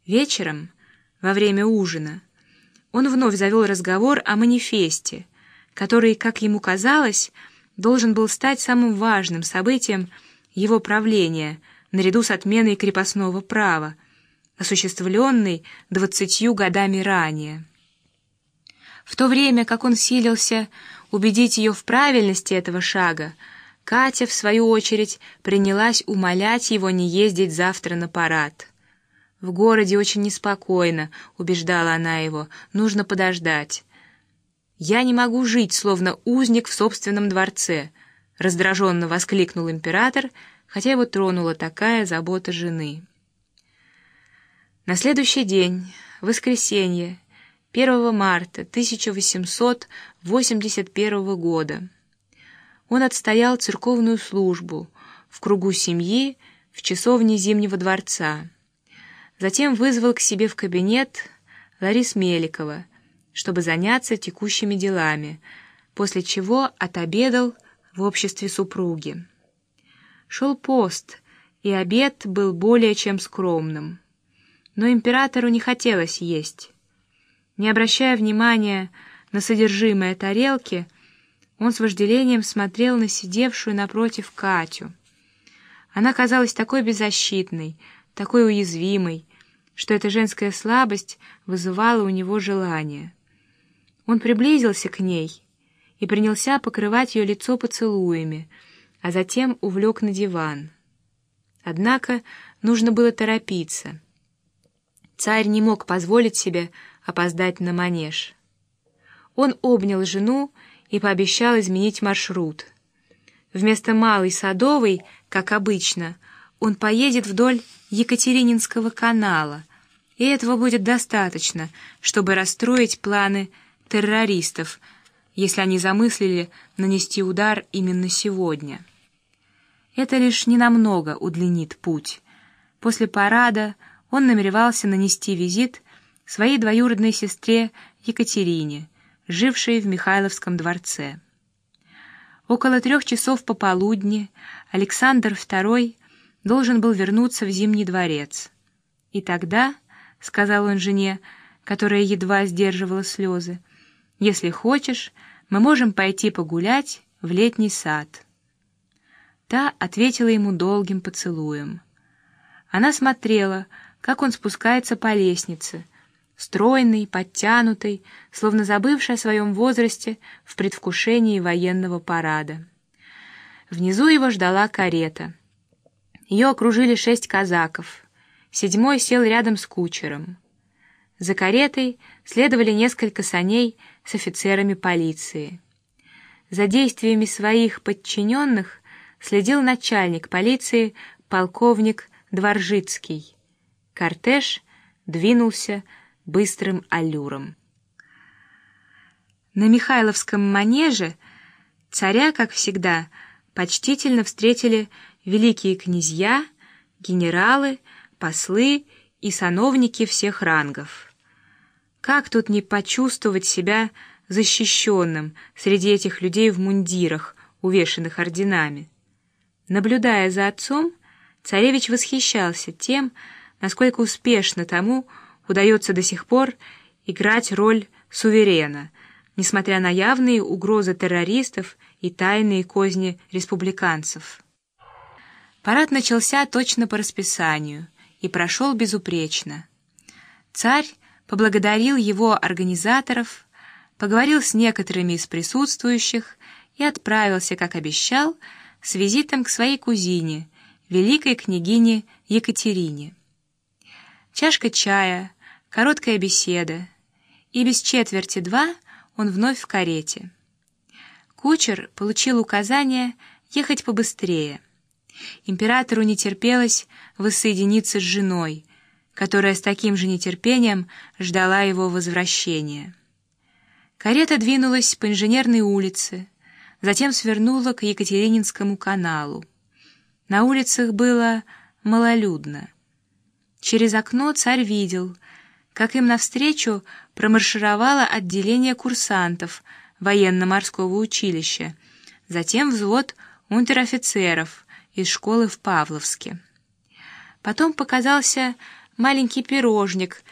Вечером, во время ужина, он вновь завел разговор о манифесте, который, как ему казалось, должен был стать самым важным событием его правления, наряду с отменой крепостного права, осуществленной 20 годами ранее. В то время, как он силился убедить ее в правильности этого шага, Катя, в свою очередь, принялась умолять его не ездить завтра на парад. «В городе очень неспокойно», — убеждала она его, — «нужно подождать». «Я не могу жить, словно узник в собственном дворце», — раздраженно воскликнул император, хотя его тронула такая забота жены. На следующий день, воскресенье, 1 марта 1881 года, он отстоял церковную службу в кругу семьи в часовне Зимнего дворца. Затем вызвал к себе в кабинет Ларису Меликова, чтобы заняться текущими делами, после чего отобедал в обществе супруги. Шел пост, и обед был более чем скромным. Но императору не хотелось есть. Не обращая внимания на содержимое тарелки, он с вожделением смотрел на сидевшую напротив Катю. Она казалась такой беззащитной, такой уязвимой, что эта женская слабость вызывала у него желание. Он приблизился к ней и принялся покрывать ее лицо поцелуями, а затем увлек на диван. Однако нужно было торопиться. Царь не мог позволить себе опоздать на манеж. Он обнял жену и пообещал изменить маршрут. Вместо Малой Садовой, как обычно, он поедет вдоль Екатерининского канала, и этого будет достаточно, чтобы расстроить планы террористов, если они замыслили нанести удар именно сегодня. Это лишь ненамного удлинит путь. После парада он намеревался нанести визит своей двоюродной сестре Екатерине, жившей в Михайловском дворце. Около 3 часов пополудни Александр II должен был вернуться в Зимний дворец. И тогда, — сказал он жене, которая едва сдерживала слезы, — если хочешь, мы можем пойти погулять в летний сад. Та ответила ему долгим поцелуем. Она смотрела, как он спускается по лестнице, стройный, подтянутый, словно забывший о своем возрасте в предвкушении военного парада. Внизу его ждала карета. Ее окружили 6 казаков. 7-й сел рядом с кучером. За каретой следовали несколько саней с офицерами полиции. За действиями своих подчиненных следил начальник полиции полковник Дворжицкий. Кортеж двинулся быстрым аллюром. На Михайловском манеже царя, как всегда, почтительно встретили великие князья, генералы, послы и сановники всех рангов. Как тут не почувствовать себя защищенным среди этих людей в мундирах, увешанных орденами? Наблюдая за отцом, царевич восхищался тем, насколько успешно тому удается до сих пор играть роль суверена, несмотря на явные угрозы террористов и тайные козни республиканцев. Парад начался точно по расписанию и прошел безупречно. Царь поблагодарил его организаторов, поговорил с некоторыми из присутствующих и отправился, как обещал, с визитом к своей кузине, великой княгине Екатерине. Чашка чая, короткая беседа, и без 1:45 он вновь в карете. Кучер получил указание ехать побыстрее. Императору не терпелось воссоединиться с женой, которая с таким же нетерпением ждала его возвращения. Карета двинулась по Инженерной улице, затем свернула к Екатерининскому каналу. На улицах было малолюдно. Через окно царь видел, как им навстречу промаршировало отделение курсантов военно-морского училища, затем взвод унтер-офицеров из школы в Павловске. Потом показался маленький пирожник